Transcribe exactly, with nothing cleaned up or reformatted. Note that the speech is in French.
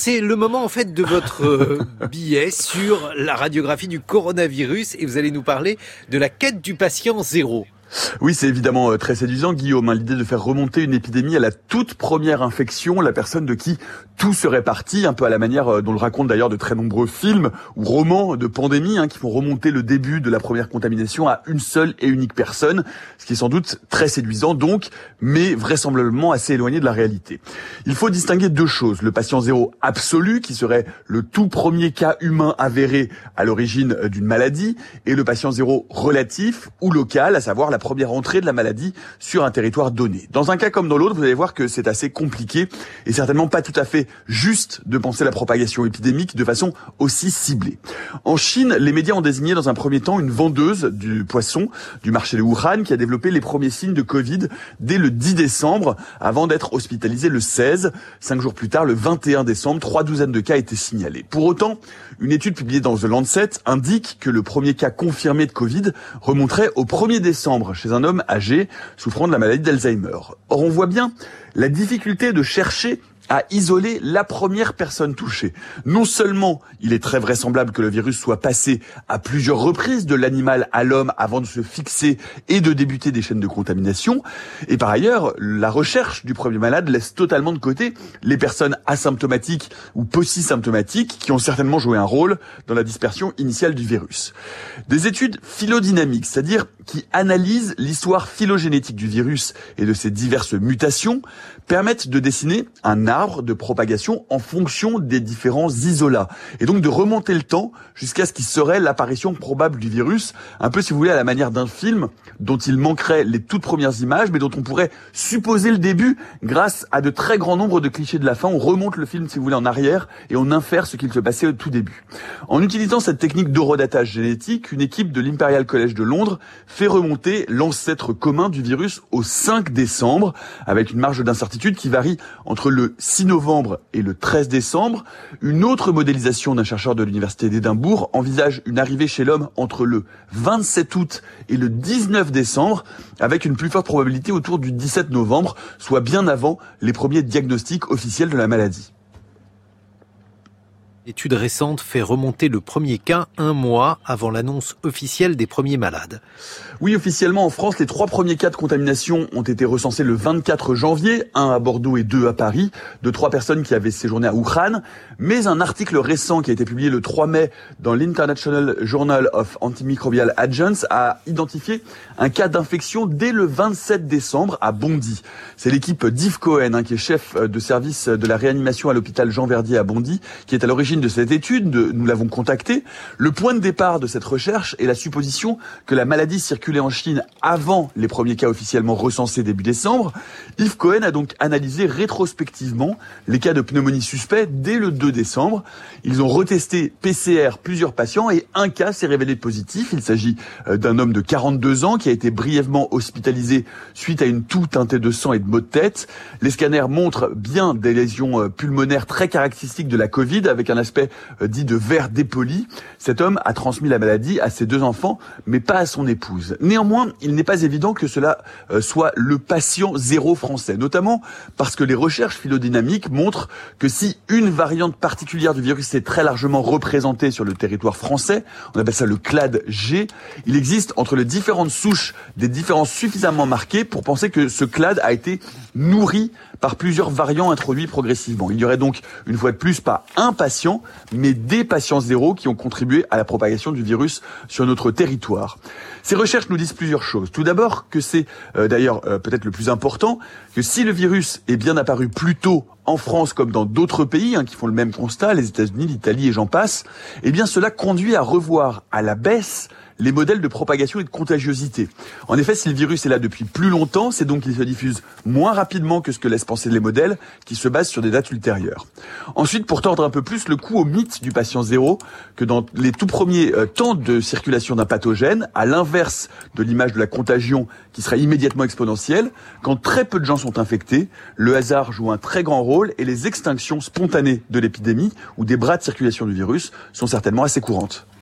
c'est le moment en fait de votre euh, billet sur la radiographie du coronavirus et vous allez nous parler de la quête du patient zéro. Oui, c'est évidemment très séduisant, Guillaume, hein, l'idée de faire remonter une épidémie à la toute première infection, la personne de qui tout serait parti, un peu à la manière dont le racontent d'ailleurs de très nombreux films ou romans de pandémie, hein, qui font remonter le début de la première contamination à une seule et unique personne, ce qui est sans doute très séduisant donc, mais vraisemblablement assez éloigné de la réalité. Il faut distinguer deux choses, le patient zéro absolu, qui serait le tout premier cas humain avéré à l'origine d'une maladie, et le patient zéro relatif ou local, à savoir la première entrée de la maladie sur un territoire donné. Dans un cas comme dans l'autre, vous allez voir que c'est assez compliqué et certainement pas tout à fait juste de penser la propagation épidémique de façon aussi ciblée. En Chine, les médias ont désigné dans un premier temps une vendeuse du poisson du marché de Wuhan qui a développé les premiers signes de Covid dès le dix décembre avant d'être hospitalisée le seize. Cinq jours plus tard, le vingt et un décembre, trois douzaines de cas étaient signalés. Pour autant, une étude publiée dans The Lancet indique que le premier cas confirmé de Covid remonterait au premier décembre chez un homme âgé souffrant de la maladie d'Alzheimer. Or, on voit bien la difficulté de chercher à isoler la première personne touchée. Non seulement il est très vraisemblable que le virus soit passé à plusieurs reprises de l'animal à l'homme avant de se fixer et de débuter des chaînes de contamination, et par ailleurs, la recherche du premier malade laisse totalement de côté les personnes asymptomatiques ou paucisymptomatiques qui ont certainement joué un rôle dans la dispersion initiale du virus. Des études phylodynamiques, c'est-à-dire qui analysent l'histoire phylogénétique du virus et de ses diverses mutations, permettent de dessiner un arbre de propagation en fonction des différents isolats. Et donc de remonter le temps jusqu'à ce qui serait l'apparition probable du virus, un peu si vous voulez à la manière d'un film dont il manquerait les toutes premières images, mais dont on pourrait supposer le début grâce à de très grands nombres de clichés de la fin. On remonte le film si vous voulez en arrière et on infère ce qu'il se passait au tout début. En utilisant cette technique d'horodatage génétique, une équipe de l'Imperial College de Londres fait remonter l'ancêtre commun du virus au cinq décembre, avec une marge d'incertitude qui varie entre le six novembre et le treize décembre. Une autre modélisation d'un chercheur de l'université d'Édimbourg envisage une arrivée chez l'homme entre le vingt-sept août et le dix-neuf décembre, avec une plus forte probabilité autour du dix-sept novembre, soit bien avant les premiers diagnostics officiels de la maladie. L'étude récente fait remonter le premier cas un mois avant l'annonce officielle des premiers malades. Oui, officiellement en France, les trois premiers cas de contamination ont été recensés le vingt-quatre janvier, un à Bordeaux et deux à Paris, de trois personnes qui avaient séjourné à Wuhan. Mais un article récent qui a été publié le trois mai dans l'International Journal of Antimicrobial Agents a identifié un cas d'infection dès le vingt-sept décembre à Bondy. C'est l'équipe d'Yves Cohen, hein, qui est chef de service de la réanimation à l'hôpital Jean Verdier à Bondy, qui est à l'origine de cette étude. Nous l'avons contacté. Le point de départ de cette recherche est la supposition que la maladie circulait en Chine avant les premiers cas officiellement recensés début décembre. Yves Cohen a donc analysé rétrospectivement les cas de pneumonie suspects dès le deux décembre. Ils ont retesté P C R plusieurs patients et un cas s'est révélé positif. Il s'agit d'un homme de quarante-deux ans qui a été brièvement hospitalisé suite à une toux teintée de sang et de maux de tête. Les scanners montrent bien des lésions pulmonaires très caractéristiques de la Covid avec un aspect dit de verre dépoli. Cet homme a transmis la maladie à ses deux enfants, mais pas à son épouse. Néanmoins, il n'est pas évident que cela soit le patient zéro français, notamment parce que les recherches phylodynamiques montrent que si une variante particulière du virus est très largement représentée sur le territoire français, on appelle ça le clade G, il existe entre les différentes souches des différences suffisamment marquées pour penser que ce clade a été nourri par plusieurs variants introduits progressivement. Il y aurait donc, une fois de plus, pas un patient, mais des patients zéro qui ont contribué à la propagation du virus sur notre territoire. Ces recherches nous disent plusieurs choses. Tout d'abord, que c'est euh, d'ailleurs euh, peut-être le plus important, que si le virus est bien apparu plus tôt en France comme dans d'autres pays hein, qui font le même constat, les États-Unis, l'Italie et j'en passe, eh bien cela conduit à revoir à la baisse les modèles de propagation et de contagiosité. En effet, si le virus est là depuis plus longtemps, c'est donc qu'il se diffuse moins rapidement que ce que laissent penser les modèles qui se basent sur des dates ultérieures. Ensuite, pour tordre un peu plus le cou au mythe du patient zéro, que dans les tout premiers euh, temps de circulation d'un pathogène, à l'inverse de l'image de la contagion qui serait immédiatement exponentielle, quand très peu de gens sont infectés, le hasard joue un très grand rôle et les extinctions spontanées de l'épidémie ou des bras de circulation du virus sont certainement assez courantes.